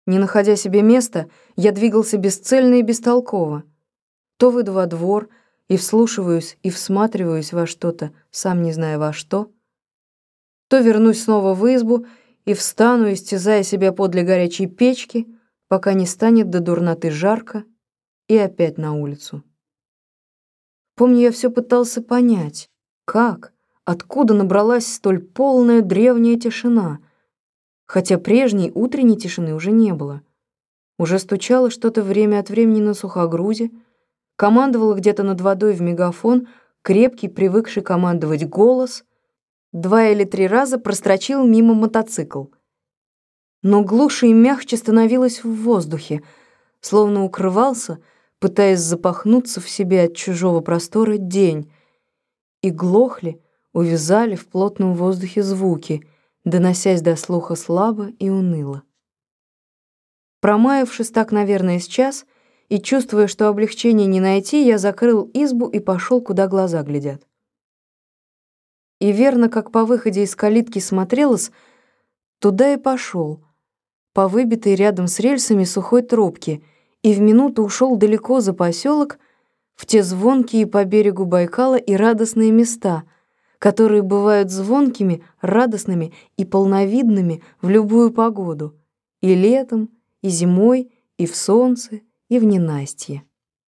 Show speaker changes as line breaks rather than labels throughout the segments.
Не находя себе места, я двигался бесцельно и бестолково. То выйду во двор и вслушиваюсь и всматриваюсь во что-то, сам не зная во что, то вернусь снова в избу и встану, истязая себя подле горячей печки, пока не станет до дурноты жарко, и опять на улицу. Помню, я все пытался понять, как, откуда набралась столь полная древняя тишина, хотя прежней утренней тишины уже не было. Уже стучало что-то время от времени на сухогрузе, командовало где-то над водой в мегафон крепкий, привыкший командовать голос, 2 или 3 раза прострочил мимо мотоцикл. Но глуше и мягче становилось в воздухе, словно укрывался, пытаясь запахнуться в себе от чужого простора, день, и глохли, увязали в плотном воздухе звуки, доносясь до слуха слабо и уныло. Промаявшись так, наверное, с час, и чувствуя, что облегчения не найти, я закрыл избу и пошел, куда глаза глядят. И верно, как по выходе из калитки смотрелось, туда и пошел, по выбитой рядом с рельсами сухой тропке, и в минуту ушел далеко за поселок, в те звонкие по берегу Байкала и радостные места, которые бывают звонкими, радостными и полновидными в любую погоду, и летом, и зимой, и в солнце, и в ненастье.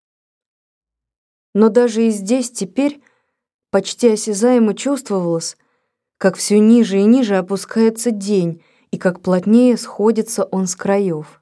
Но даже и здесь теперь почти осязаемо чувствовалось, как все ниже и ниже опускается день, и как плотнее сходится он с краев.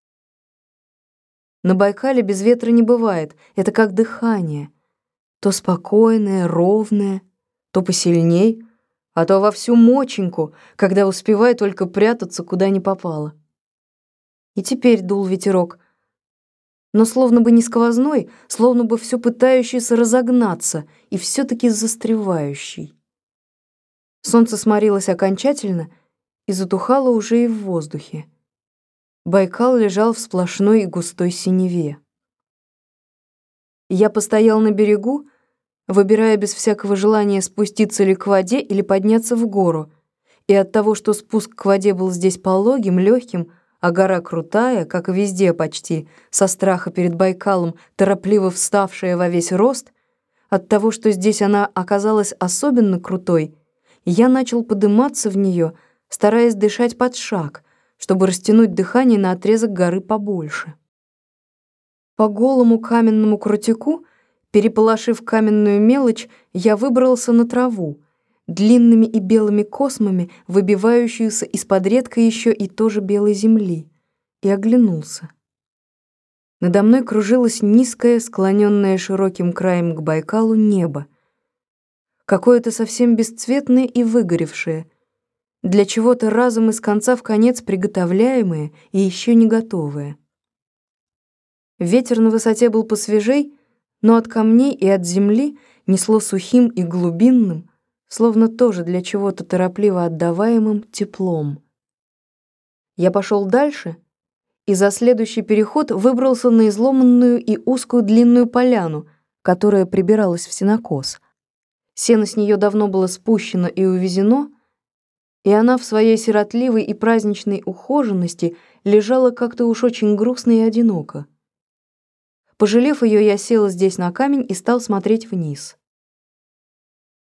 На Байкале без ветра не бывает, это как дыхание, то спокойное, ровное, то посильней, а то во всю моченьку, когда успевай только прятаться, куда ни попало. И теперь дул ветерок, но словно бы не сквозной, словно бы все пытающийся разогнаться и все-таки застревающий. Солнце сморилось окончательно и затухало уже и в воздухе. Байкал лежал в сплошной и густой синеве. Я постоял на берегу, выбирая без всякого желания спуститься ли к воде или подняться в гору, и от того, что спуск к воде был здесь пологим, легким, а гора крутая, как и везде почти, со страха перед Байкалом, торопливо вставшая во весь рост, от того, что здесь она оказалась особенно крутой, я начал подниматься в нее, стараясь дышать под шаг, чтобы растянуть дыхание на отрезок горы побольше. По голому каменному крутику, переполошив каменную мелочь, я выбрался на траву, длинными и белыми космами, выбивающуюся из-под редкой еще и тоже белой земли, и оглянулся. Надо мной кружилось низкое, склоненное широким краем к Байкалу небо, какое-то совсем бесцветное и выгоревшее, для чего-то разом из конца в конец приготовляемое и еще не готовое. Ветер на высоте был посвежей, но от камней и от земли несло сухим и глубинным, словно тоже для чего-то торопливо отдаваемым теплом. Я пошел дальше и за следующий переход выбрался на изломанную и узкую длинную поляну, которая прибиралась в сенокос. Сено с нее давно было спущено и увезено, и она в своей сиротливой и праздничной ухоженности лежала как-то уж очень грустно и одиноко. Пожалев ее, я сел здесь на камень и стал смотреть вниз.